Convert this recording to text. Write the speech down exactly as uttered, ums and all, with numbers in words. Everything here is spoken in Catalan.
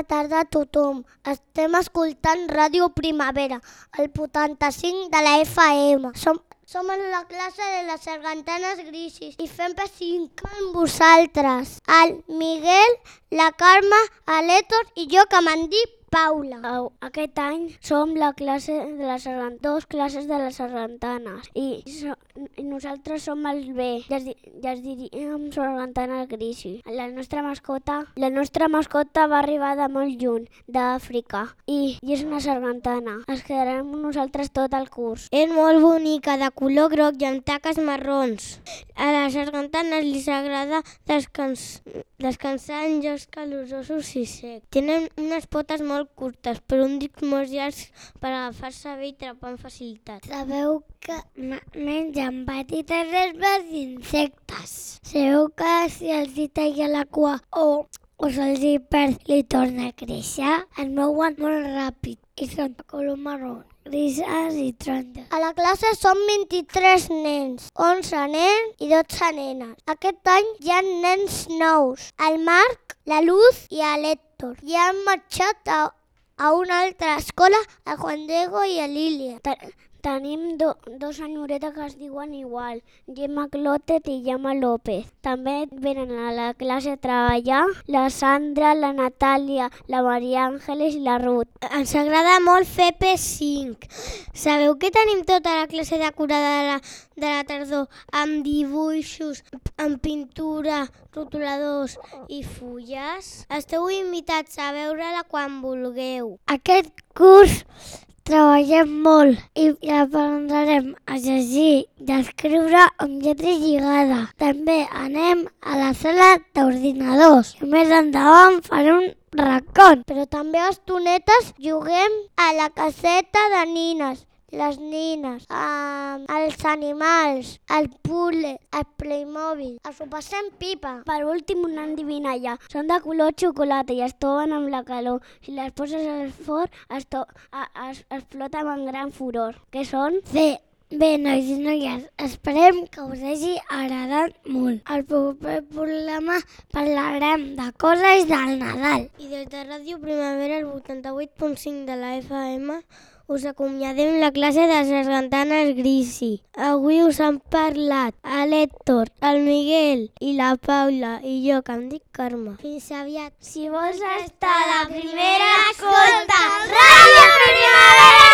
Bona tarda a tothom. Estem escoltant Ràdio Primavera, el vuitanta-cinc de la F M. Som, som en la classe de les sargantanes grisis i fem P cinc amb vosaltres. El Miguel, la Carme, l'Héctor i jo, que m'han dit Paula. Aquest any som la classe de les sargantanes, dos classes de les sargantanes i, so, i nosaltres som el B, ja es, ja es diríem sargantanes grisis. La nostra mascota, la nostra mascota va arribar de molt lluny, d'Àfrica, i, i és una sargantana. Es quedarà amb nosaltres tot el curs. És molt bonica, de color groc i amb taques marrons. A les sargantanes li agrada descans, descansar en llocs calorosos i secs. Tenen unes potes molt curtes, però un dit molt llarg per agafar-se bé i trepar amb facilitat. Sabeu que mengen petites herbes i insectes. Sabeu que si els hi talla la cua o, o se'ls hi perd, li torna a créixer, es mouen molt ràpid i són de color marró, grises i taronges. A la classe som vint-i-tres nens, onze nens i dotze nenes. Aquest any hi ha nens nous, el Marc, la Luz i l'Héctor. I han marxat a, a una altra escola, a Juan Diego i a Lilia. Tenim do, dos senyoretes que es diuen igual, Gemma Clotet i Gemma López. També venen a la classe a treballar la Sandra, la Natàlia, la Maria Àngeles i la Ruth. Ens agrada molt fer P cinc. Sabeu que tenim tota la classe decorada de la, de la tardor amb dibuixos, amb pintura, rotuladors i fulles? Esteu invitats a veure-la quan vulgueu. Aquest curs treballem molt i aprendrem a llegir i a escriure amb lletra lligada. També anem a la sala d'ordinadors i més endavant farem un racó. Però també a estonetes juguem a la caseta de nines, les nines, um, els animals, el puzzle, el Playmobil. Ens ho passem pipa. Per últim, una endivinalla. Són de color xocolata i es toven amb la calor. Si les poses al forn, es, to a, es, es floten amb gran furor. Què són? Bé, bé, nois i noies, esperem que us hagi agradat molt. Al proper programa parlarem de coses del Nadal. I des de Ràdio Primavera, el vuitanta-vuit punt cinc de la F M, us acomiadem la classe de sargantanes grisi. Avui us han parlat l'Héctor, el Miguel i la Paula i jo, que em dic Carme. Fins aviat. Si vols estar la primera, escolta Ràdio Primavera!